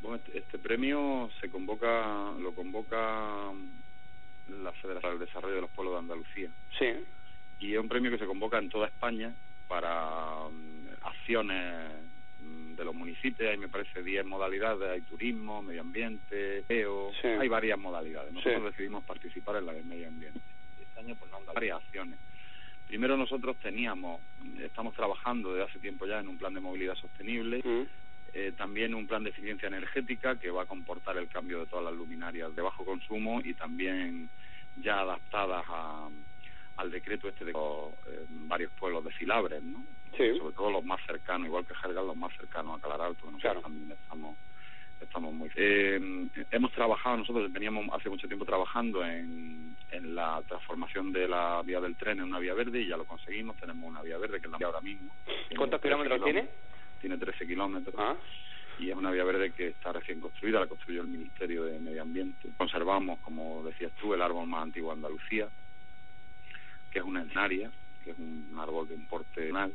Bueno, este premio lo convoca la Federación del Desarrollo de los Pueblos de Andalucía. Sí. Y es un premio que se convoca en toda España para acciones de los municipios. Hay, me parece, 10 modalidades. Hay turismo, medio ambiente, sí. hay varias modalidades. Nosotros sí. decidimos participar en la de medio ambiente. Este año pues nos han dado varias acciones. Primero nosotros estamos trabajando desde hace tiempo ya en un plan de movilidad sostenible, también un plan de eficiencia energética que va a comportar el cambio de todas las luminarias de bajo consumo y también ya adaptadas al decreto de varios pueblos de Filabres, ¿no? Sí. Sobre todo los más cercanos, igual que Jergal, los más cercanos a Calaralto, que nosotros también estamos muy... hemos trabajado, nosotros veníamos hace mucho tiempo trabajando en la transformación de la vía del tren en una vía verde y ya lo conseguimos. Tenemos una vía verde que es la vía ahora mismo. ¿Cuántos kilómetros tiene? Tiene 13 kilómetros. Y es una vía verde que está recién construida, la construyó el Ministerio de Medio Ambiente. Conservamos, como decías tú, el árbol más antiguo de Andalucía, que es una encinaria, que es un árbol de un porte nacional.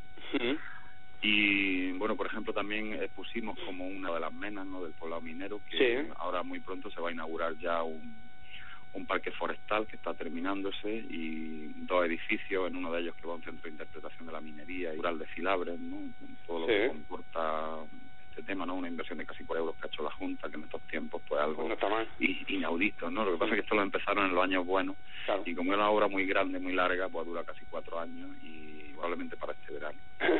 Y bueno, por ejemplo, también pusimos como una de las menas, ¿no?, del poblado minero, que ahora muy pronto se va a inaugurar ya un parque forestal que está terminándose, y 2 edificios, en uno de ellos que va a un centro de interpretación de la minería y rural de Filabres, ¿no?, todo lo que comporta este tema, ¿no?, una inversión de casi 4 euros que ha hecho la Junta, que en estos tiempos pues algo inaudito, ¿no? Lo que pasa es que esto lo empezaron en los años buenos, y como es una obra muy grande, muy larga, pues dura casi 4 años y probablemente para este verano.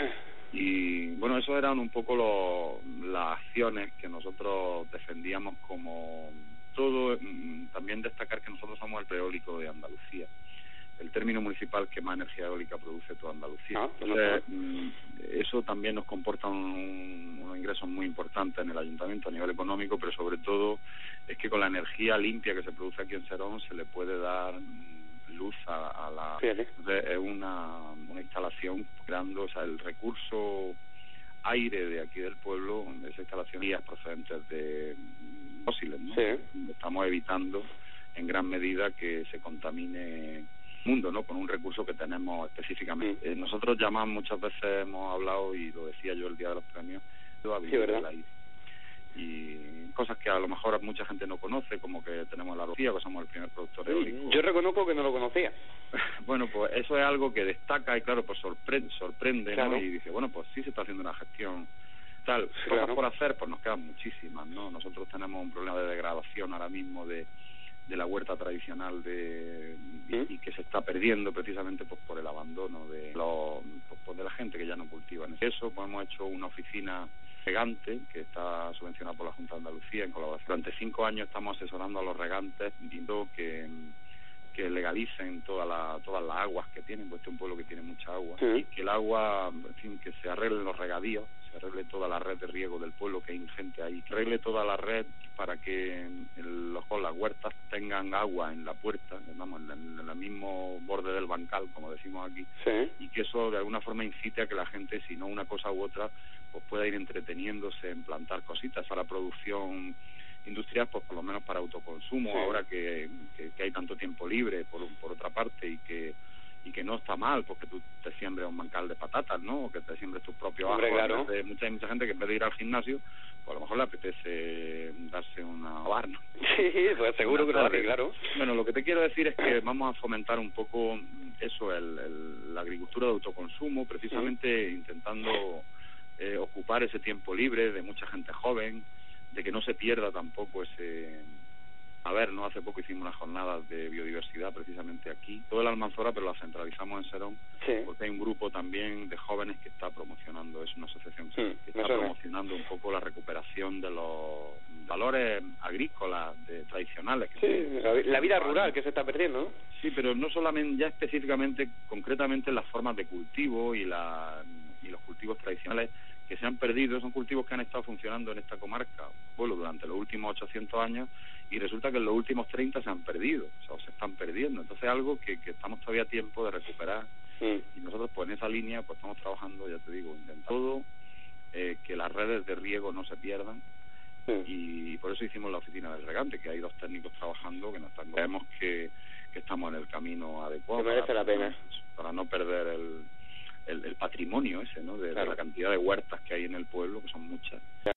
Y bueno, eso eran un poco las acciones que nosotros defendíamos como todo. También destacar que nosotros somos el preeólico de Andalucía, el término municipal que más energía eólica produce toda Andalucía. Entonces, eso también nos comporta unos ingresos muy importantes en el ayuntamiento a nivel económico, pero sobre todo es que con la energía limpia que se produce aquí en Serón se le puede dar luz a la... Entonces, es una instalación creando, o sea, el recurso aire de aquí del pueblo, esa instalación procedentes de fósiles, ¿no? Estamos evitando en gran medida que se contamine el mundo, ¿no?, con un recurso que tenemos específicamente. Nosotros muchas veces hemos hablado, y lo decía yo el día de los premios, a vivir del aire. Y cosas que a lo mejor mucha gente no conoce, como que tenemos la Lucía, que somos el primer productor eólico. Yo reconozco que no lo conocía. Bueno, pues eso es algo que destaca y claro, pues sorprende, ¿no? Y dice, bueno, pues sí se está haciendo una gestión tal. Cosas por hacer, pues nos quedan muchísimas, ¿no? Nosotros tenemos un problema de degradación ahora mismo de la huerta tradicional y que se está perdiendo precisamente pues por el abandono de la gente que ya no cultiva. En eso pues hemos hecho una oficina regante que está subvencionada por la Junta de Andalucía en colaboración. Durante 5 años estamos asesorando a los regantes, viendo que legalicen todas las aguas que tienen, pues este es un pueblo que tiene mucha agua, y que el agua, en fin, que se arreglen los regadíos, se arregle toda la red de riego del pueblo, que hay ingente ahí, que arregle toda la red para que las huertas tengan agua en la puerta, vamos, en el mismo borde del bancal, como decimos aquí, y que eso de alguna forma incite a que la gente, si no una cosa u otra, pues pueda ir entreteniéndose en plantar cositas para la producción industrial, pues por lo menos para autoconsumo, ahora que hay tanto tiempo libre por otra parte, y que no está mal porque tú te siembres un bancal de patatas, ¿no?, o que te siembres tus propios ajos. Hay mucha gente que en vez de ir al gimnasio, pues a lo mejor le apetece darse una bar, ¿no? Sí, pues seguro que lo hace, claro. Bueno, lo que te quiero decir es que vamos a fomentar un poco eso, la agricultura de autoconsumo, precisamente intentando ocupar ese tiempo libre de mucha gente joven, de que no se pierda tampoco ese... ¿no? Hace poco hicimos unas jornadas de biodiversidad precisamente aquí, todo el Almanzora, pero la centralizamos en Serón, porque hay un grupo también de jóvenes que está promocionando, es una asociación que está promocionando un poco la recuperación de los valores agrícolas tradicionales. La vida rural que se está perdiendo, ¿no? Sí, pero no solamente, ya específicamente, concretamente las formas de cultivo y los cultivos tradicionales que se han perdido. Son cultivos que han estado funcionando en esta comarca, durante los últimos 800 años, y resulta que en los últimos 30 se han perdido, o se están perdiendo. Entonces es algo que estamos todavía a tiempo de recuperar, y nosotros pues en esa línea pues estamos trabajando, ya te digo, intentando que las redes de riego no se pierdan, y por eso hicimos la oficina del regante, que hay 2 técnicos trabajando que nos están... Creemos que estamos en el camino adecuado. Que merece la pena. Para no perder el patrimonio ese, ¿no?, de la cantidad de huertas que hay en el pueblo, que son muchas.